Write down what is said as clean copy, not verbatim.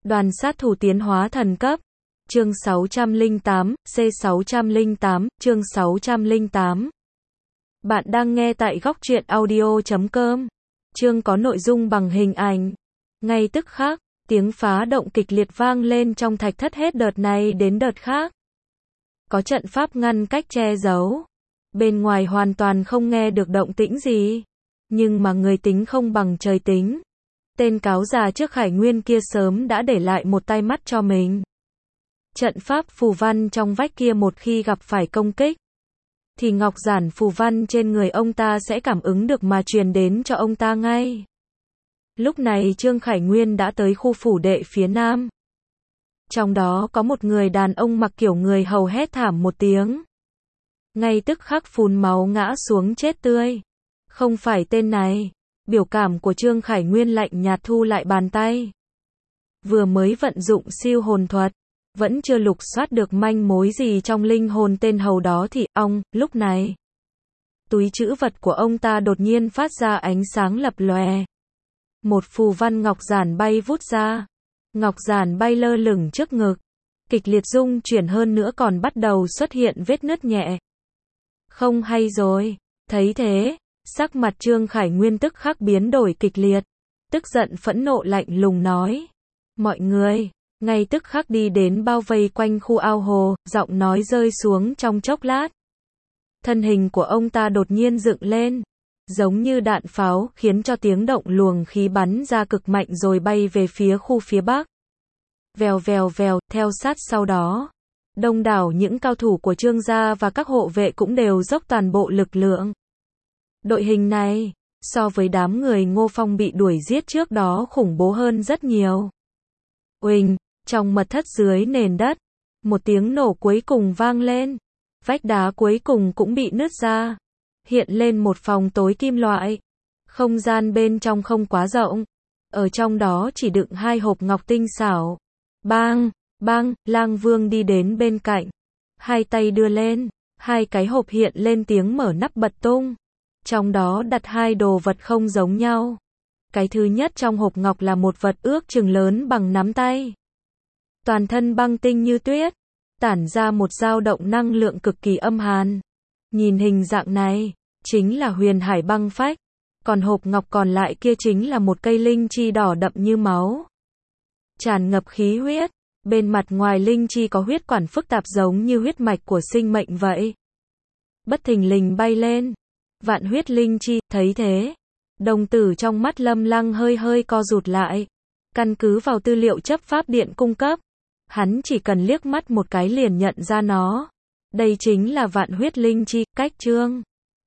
Đoàn sát thủ tiến hóa thần cấp. Chương 608, C608, chương 608. Bạn đang nghe tại góc truyện audio.com. Chương có nội dung bằng hình ảnh. Ngay tức khắc, tiếng phá động kịch liệt vang lên trong thạch thất hết đợt này đến đợt khác. Có trận pháp ngăn cách che giấu. Bên ngoài hoàn toàn không nghe được động tĩnh gì. Nhưng mà người tính không bằng trời tính. Tên cáo già trước Khải Nguyên kia sớm đã để lại một tai mắt cho mình. Trận pháp phù văn trong vách kia một khi gặp phải công kích, thì ngọc giản phù văn trên người ông ta sẽ cảm ứng được mà truyền đến cho ông ta ngay. Lúc này Trương Khải Nguyên đã tới khu phủ đệ phía nam. Trong đó có một người đàn ông mặc kiểu người hầu hét thảm một tiếng. Ngay tức khắc phun máu ngã xuống chết tươi. Không phải tên này. Biểu cảm của Trương Khải Nguyên lạnh nhạt thu lại bàn tay. Vừa mới vận dụng siêu hồn thuật, vẫn chưa lục soát được manh mối gì trong linh hồn tên hầu đó thì, lúc này, túi trữ vật của ông ta đột nhiên phát ra ánh sáng lập lòe. Một phù văn ngọc giản bay vút ra. Ngọc giản bay lơ lửng trước ngực. Kịch liệt rung chuyển hơn nữa còn bắt đầu xuất hiện vết nứt nhẹ. Không hay rồi. Thấy thế, sắc mặt Trương Khải Nguyên tức khắc biến đổi kịch liệt. Tức giận phẫn nộ lạnh lùng nói. Mọi người, ngay tức khắc đi đến bao vây quanh khu ao hồ, giọng nói rơi xuống trong chốc lát. Thân hình của ông ta đột nhiên dựng lên, giống như đạn pháo, khiến cho tiếng động luồng khí bắn ra cực mạnh rồi bay về phía khu phía bắc. Vèo vèo vèo, theo sát sau đó. Đông đảo những cao thủ của Trương gia và các hộ vệ cũng đều dốc toàn bộ lực lượng. Đội hình này, so với đám người Ngô Phong bị đuổi giết trước đó khủng bố hơn rất nhiều. Uỳnh, trong mật thất dưới nền đất, một tiếng nổ cuối cùng vang lên. Vách đá cuối cùng cũng bị nứt ra. Hiện lên một phòng tối kim loại. Không gian bên trong không quá rộng. Ở trong đó chỉ đựng 2 hộp ngọc tinh xảo. Bang, bang, Lang Vương đi đến bên cạnh. 2 tay đưa lên. 2 cái hộp hiện lên tiếng mở nắp bật tung. Trong đó đặt 2 đồ vật không giống nhau. Cái thứ nhất trong hộp ngọc là một vật ước chừng lớn bằng nắm tay. Toàn thân băng tinh như tuyết, tản ra một dao động năng lượng cực kỳ âm hàn. Nhìn hình dạng này, chính là huyền hải băng phách. Còn hộp ngọc còn lại kia chính là một cây linh chi đỏ đậm như máu. Tràn ngập khí huyết, bên mặt ngoài linh chi có huyết quản phức tạp giống như huyết mạch của sinh mệnh vậy. Bất thình lình bay lên. Vạn huyết linh chi, thấy thế. Đồng tử trong mắt Lâm Lăng hơi hơi co rụt lại. Căn cứ vào tư liệu chấp pháp điện cung cấp, hắn chỉ cần liếc mắt một cái liền nhận ra nó. Đây chính là vạn huyết linh chi, cách Trương